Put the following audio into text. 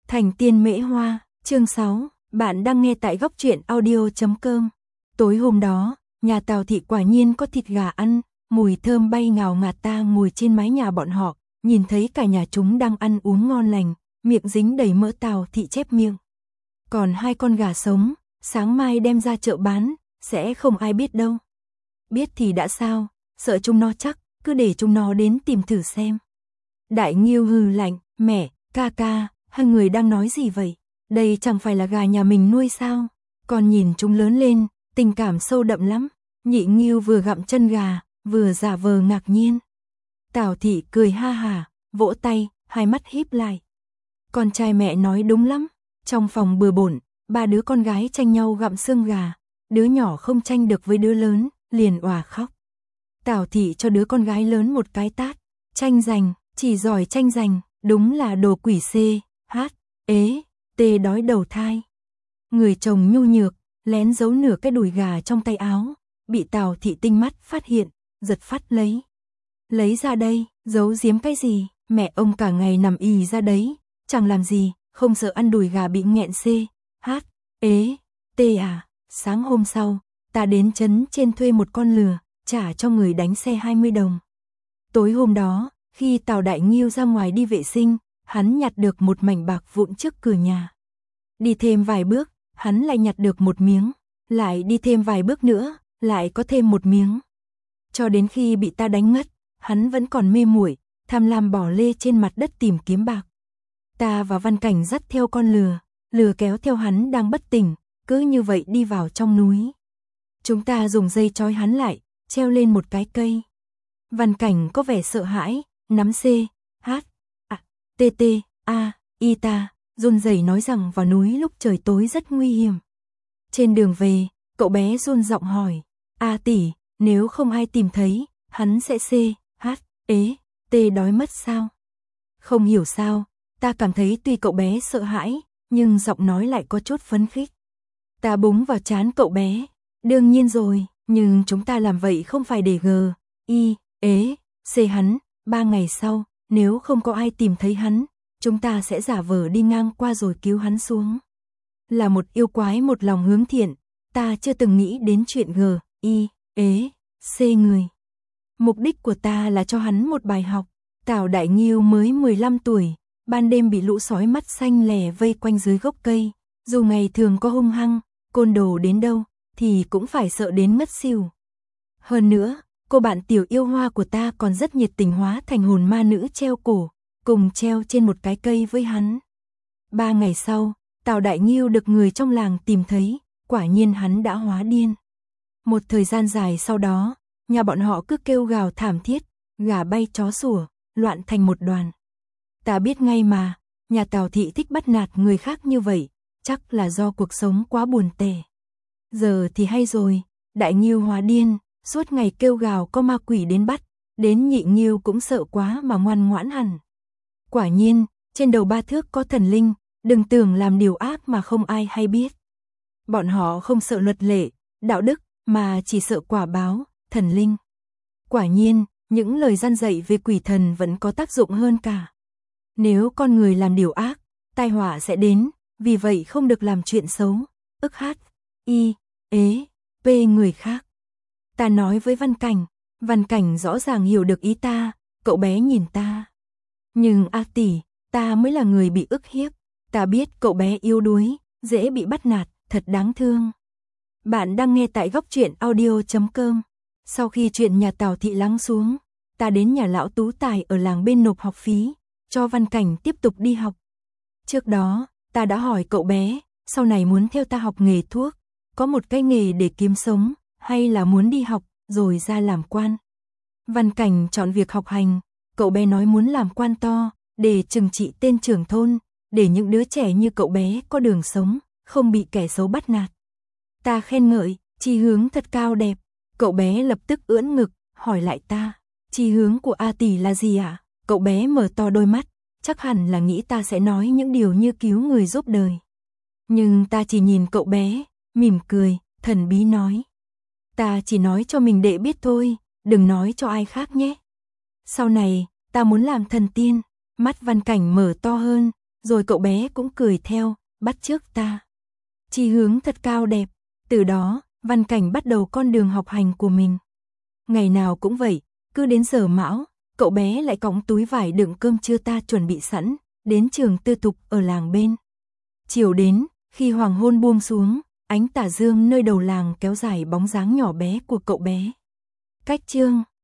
Thành tiên mễ hoa, chương 6, bạn đang nghe tại góc truyện audio.com. Tối hôm đó, nhà Tào thị quả nhiên có thịt gà ăn, mùi thơm bay ngào ngạt. Ta ngồi trên mái nhà bọn họ, nhìn thấy cả nhà chúng đang ăn uống ngon lành, miệng dính đầy mỡ. Tào thị chép miệng. Còn 2 con gà sống, sáng mai đem ra chợ bán, sẽ không ai biết đâu. Biết thì đã sao, sợ chúng nó chắc, cứ để chúng nó đến tìm thử xem. Đại Nghiêu hừ lạnh, mẹ, ca, hai người đang nói gì vậy? Đây chẳng phải là gà nhà mình nuôi sao? Còn nhìn chúng lớn lên, tình cảm sâu đậm lắm. Nhị Nghiêu vừa gặm chân gà, vừa giả vờ ngạc nhiên. Tào thị cười ha hả, vỗ tay, hai mắt híp lại. Con trai mẹ nói đúng lắm. Trong phòng bừa bộn, 3 đứa con gái tranh nhau gặm xương gà. Đứa nhỏ không tranh được với đứa lớn, liền òa khóc. Tào thị cho đứa con gái lớn một cái tát. Tranh giành, chỉ giỏi tranh giành, đúng là đồ quỷ C, H, ế, T đói đầu thai. Người chồng nhu nhược, lén giấu nửa cái đùi gà trong tay áo, bị Tào thị tinh mắt phát hiện, giật phát lấy. Lấy ra đây, giấu giếm cái gì, mẹ ông cả ngày nằm ì ra đấy, chẳng làm gì, không sợ ăn đùi gà bị nghẹn C, H, ế, T à. Sáng hôm sau, ta đến trấn trên thuê một con lừa, trả cho người đánh xe 20 đồng. Tối hôm đó, khi Tào Đại Nghiêu ra ngoài đi vệ sinh, hắn nhặt được một mảnh bạc vụn trước cửa nhà. Đi thêm vài bước, hắn lại nhặt được một miếng, lại đi thêm vài bước nữa, lại có thêm một miếng. Cho đến khi bị ta đánh ngất, hắn vẫn còn mê muội, tham lam bỏ lê trên mặt đất tìm kiếm bạc. Ta và Văn Cảnh dắt theo con lừa kéo theo hắn đang bất tỉnh, cứ như vậy đi vào trong núi. Chúng ta dùng dây trói hắn lại, treo lên một cái cây. Văn Cảnh có vẻ sợ hãi, nắm C, H, A, T, T, A, I ta, run rẩy nói rằng vào núi lúc trời tối rất nguy hiểm. Trên đường về, cậu bé run giọng hỏi, A tỷ, nếu không ai tìm thấy, hắn sẽ C, H, ế, T đói mất sao? Không hiểu sao, ta cảm thấy tuy cậu bé sợ hãi, nhưng giọng nói lại có chút phấn khích. Ta búng vào trán cậu bé, đương nhiên rồi, nhưng chúng ta làm vậy không phải để G, I, ế, C hắn. 3 ngày sau, nếu không có ai tìm thấy hắn, chúng ta sẽ giả vờ đi ngang qua rồi cứu hắn xuống. Là một yêu quái một lòng hướng thiện, ta chưa từng nghĩ đến chuyện G, I, ế, C người. Mục đích của ta là cho hắn một bài học. Tào Đại Nghiêu mới 15 tuổi, ban đêm bị lũ sói mắt xanh lè vây quanh dưới gốc cây. Dù ngày thường có hung hăng, côn đồ đến đâu, thì cũng phải sợ đến ngất xỉu. Hơn nữa, cô bạn tiểu yêu hoa của ta còn rất nhiệt tình hóa thành hồn ma nữ treo cổ, cùng treo trên một cái cây với hắn. 3 ngày sau, Tào Đại Nghiêu được người trong làng tìm thấy, quả nhiên hắn đã hóa điên. Một thời gian dài sau đó, nhà bọn họ cứ kêu gào thảm thiết, gà bay chó sủa, loạn thành một đoàn. Ta biết ngay mà, nhà Tào thị thích bắt nạt người khác như vậy, chắc là do cuộc sống quá buồn tẻ. Giờ thì hay rồi, Đại Nghiêu hóa điên, suốt ngày kêu gào có ma quỷ đến bắt, đến Nhị Nghiêu cũng sợ quá mà ngoan ngoãn hẳn. Quả nhiên, trên đầu 3 thước có thần linh, đừng tưởng làm điều ác mà không ai hay biết. Bọn họ không sợ luật lệ, đạo đức, mà chỉ sợ quả báo, thần linh. Quả nhiên, những lời gian dạy về quỷ thần vẫn có tác dụng hơn cả. Nếu con người làm điều ác, tai họa sẽ đến, vì vậy không được làm chuyện xấu, ức hát, I, ế, P người khác. Ta nói với Văn Cảnh rõ ràng hiểu được ý ta, cậu bé nhìn ta. Nhưng A tỷ, ta mới là người bị ức hiếp, ta biết cậu bé yếu đuối, dễ bị bắt nạt, thật đáng thương. Bạn đang nghe tại góc truyện audio.com. Sau khi chuyện nhà Tào thị lắng xuống, ta đến nhà lão Tú Tài ở làng bên nộp học phí, cho Văn Cảnh tiếp tục đi học. Trước đó, ta đã hỏi cậu bé, sau này muốn theo ta học nghề thuốc, có một cái nghề để kiếm sống, hay là muốn đi học, rồi ra làm quan. Văn Cảnh chọn việc học hành, cậu bé nói muốn làm quan to, để trừng trị tên trưởng thôn, để những đứa trẻ như cậu bé có đường sống, không bị kẻ xấu bắt nạt. Ta khen ngợi, chí hướng thật cao đẹp, cậu bé lập tức ưỡn ngực, hỏi lại ta, chí hướng của A tỷ là gì ạ? Cậu bé mở to đôi mắt, chắc hẳn là nghĩ ta sẽ nói những điều như cứu người giúp đời. Nhưng ta chỉ nhìn cậu bé, mỉm cười, thần bí nói. Ta chỉ nói cho mình đệ biết thôi, đừng nói cho ai khác nhé. Sau này, ta muốn làm thần tiên, mắt Văn Cảnh mở to hơn, rồi cậu bé cũng cười theo, bắt chước ta. Chí hướng thật cao đẹp, từ đó, Văn Cảnh bắt đầu con đường học hành của mình. Ngày nào cũng vậy, cứ đến giờ mão, cậu bé lại cõng túi vải đựng cơm trưa ta chuẩn bị sẵn, đến trường tư thục ở làng bên. Chiều đến, khi hoàng hôn buông xuống, ánh tà dương nơi đầu làng kéo dài bóng dáng nhỏ bé của cậu bé. Cách chương